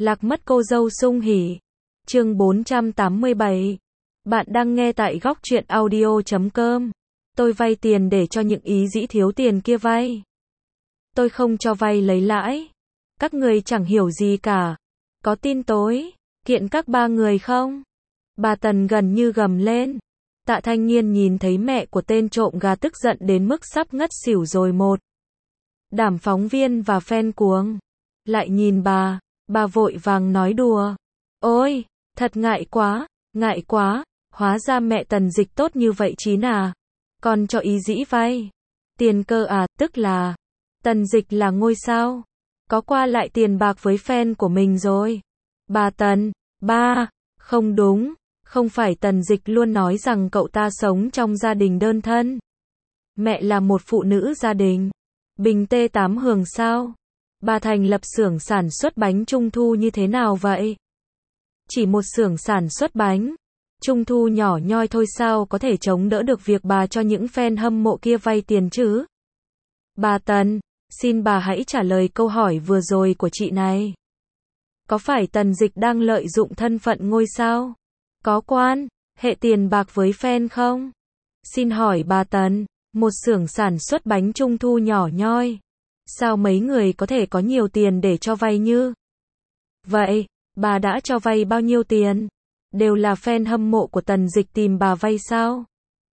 Lạc mất cô dâu sung hỉ. Chương 487. Bạn đang nghe tại góc truyện audio.com. Tôi vay tiền để cho những ý dĩ thiếu tiền kia vay. Tôi không cho vay lấy lãi. Các người chẳng hiểu gì cả. Có tin tối kiện các ba người không? Bà Tần gần như gầm lên. Tạ Thanh Nhiên nhìn thấy mẹ của tên trộm gà tức giận đến mức sắp ngất xỉu rồi một. Đám phóng viên và fan cuồng lại nhìn bà vội vàng nói đùa. Ôi, thật ngại quá, hóa ra mẹ Tần Dịch tốt như vậy chín à. Còn cho ý dĩ vay tiền cơ à, tức là Tần Dịch là ngôi sao, có qua lại tiền bạc với fan của mình rồi. Bà Tần, không đúng, không phải Tần Dịch luôn nói rằng cậu ta sống trong gia đình đơn thân. Mẹ là một phụ nữ gia đình bình tê tám hường sao? Bà thành lập xưởng sản xuất bánh trung thu như thế nào vậy? Chỉ một xưởng sản xuất bánh trung thu nhỏ nhoi thôi sao có thể chống đỡ được việc bà cho những fan hâm mộ kia vay tiền chứ? Bà Tần, xin bà hãy trả lời câu hỏi vừa rồi của chị này. Có phải Tần Dịch đang lợi dụng thân phận ngôi sao, có quan hệ tiền bạc với fan không? Xin hỏi bà Tần, một xưởng sản xuất bánh trung thu nhỏ nhoi, sao mấy người có thể có nhiều tiền để cho vay như vậy? Bà đã cho vay bao nhiêu tiền? Đều là fan hâm mộ của Tần Dịch tìm bà vay sao?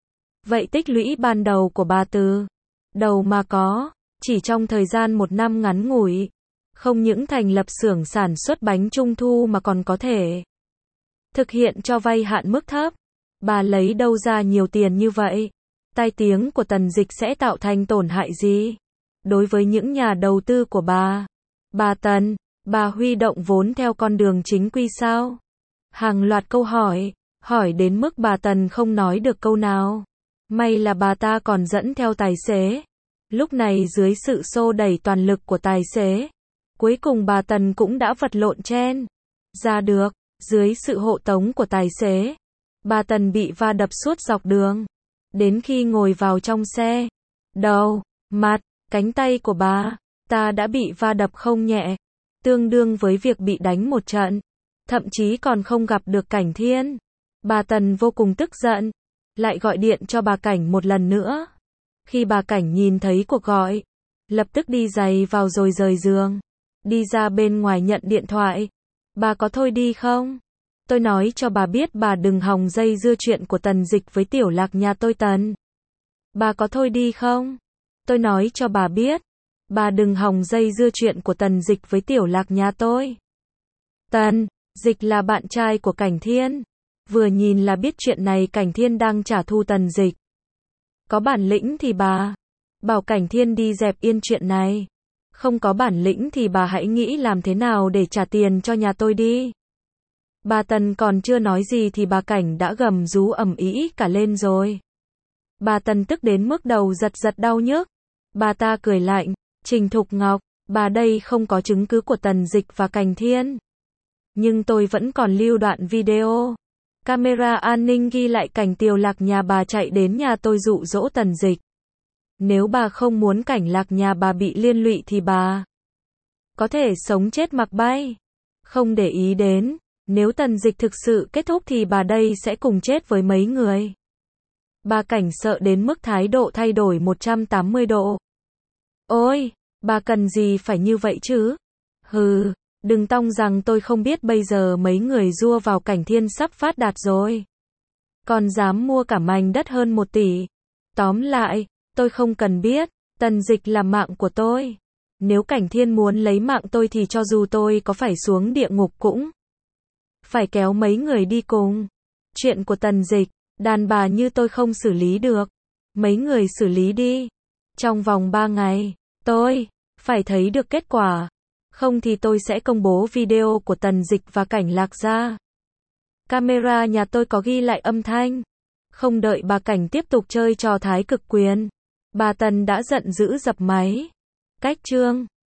Vậy tích lũy ban đầu của bà từ đầu mà có, chỉ trong thời gian 1 năm ngắn ngủi, không những thành lập xưởng sản xuất bánh trung thu mà còn có thể thực hiện cho vay hạn mức thấp. Bà lấy đâu ra nhiều tiền như vậy? Tai tiếng của Tần Dịch sẽ tạo thành tổn hại gì đối với những nhà đầu tư của bà? Bà Tần, bà huy động vốn theo con đường chính quy sao? Hàng loạt câu hỏi đến mức bà Tần không nói được câu nào. May là bà ta còn dẫn theo tài xế. Lúc này dưới sự xô đẩy toàn lực của tài xế, cuối cùng bà Tần cũng đã vật lộn chen ra được. Dưới sự hộ tống của tài xế, bà Tần bị va đập suốt dọc đường. Đến khi ngồi vào trong xe, đầu, mặt, cánh tay của bà ta đã bị va đập không nhẹ, tương đương với việc bị đánh một trận, thậm chí còn không gặp được Cảnh Thiên. Bà Tần vô cùng tức giận, lại gọi điện cho bà Cảnh một lần nữa. Khi bà Cảnh nhìn thấy cuộc gọi, lập tức đi giày vào rồi rời giường, đi ra bên ngoài nhận điện thoại. Bà có thôi đi không? Tôi nói cho bà biết bà đừng hòng dây dưa chuyện của Tần Dịch với tiểu Lạc nhà tôi Tần. Bà có thôi đi không? Tôi nói cho bà biết, bà đừng hòng dây dưa chuyện của Tần Dịch với tiểu Lạc nhà tôi. Tần Dịch là bạn trai của Cảnh Thiên. Vừa nhìn là biết chuyện này Cảnh Thiên đang trả thù Tần Dịch. Có bản lĩnh thì bà bảo Cảnh Thiên đi dẹp yên chuyện này. Không có bản lĩnh thì bà hãy nghĩ làm thế nào để trả tiền cho nhà tôi đi. Bà Tần còn chưa nói gì thì bà Cảnh đã gầm rú ầm ĩ cả lên rồi. Bà Tần tức đến mức đầu giật đau nhức. Bà ta cười lạnh, Trình Thục Ngọc, bà đây không có chứng cứ của Tần Dịch và Cảnh Thiên. Nhưng tôi vẫn còn lưu đoạn video. Camera an ninh ghi lại cảnh tiểu Lạc nhà bà chạy đến nhà tôi dụ dỗ Tần Dịch. Nếu bà không muốn cảnh Lạc nhà bà bị liên lụy thì bà có thể sống chết mặc bay. Không để ý đến, nếu Tần Dịch thực sự kết thúc thì bà đây sẽ cùng chết với mấy người. Bà Cảnh sợ đến mức thái độ thay đổi 180 độ. Ôi, bà cần gì phải như vậy chứ? Hừ, đừng tong rằng tôi không biết bây giờ mấy người dua vào Cảnh Thiên sắp phát đạt rồi. Còn dám mua cả mảnh đất hơn 1 tỷ. Tóm lại, tôi không cần biết, Tần Dịch là mạng của tôi. Nếu Cảnh Thiên muốn lấy mạng tôi thì cho dù tôi có phải xuống địa ngục cũng phải kéo mấy người đi cùng. Chuyện của Tần Dịch, đàn bà như tôi không xử lý được. Mấy người xử lý đi. Trong vòng 3 ngày, tôi phải thấy được kết quả. Không thì tôi sẽ công bố video của Tần Dịch và Cảnh Lạc ra. Camera nhà tôi có ghi lại âm thanh. Không đợi bà Cảnh tiếp tục chơi trò thái cực quyền, bà Tần đã giận dữ dập máy. Cách chương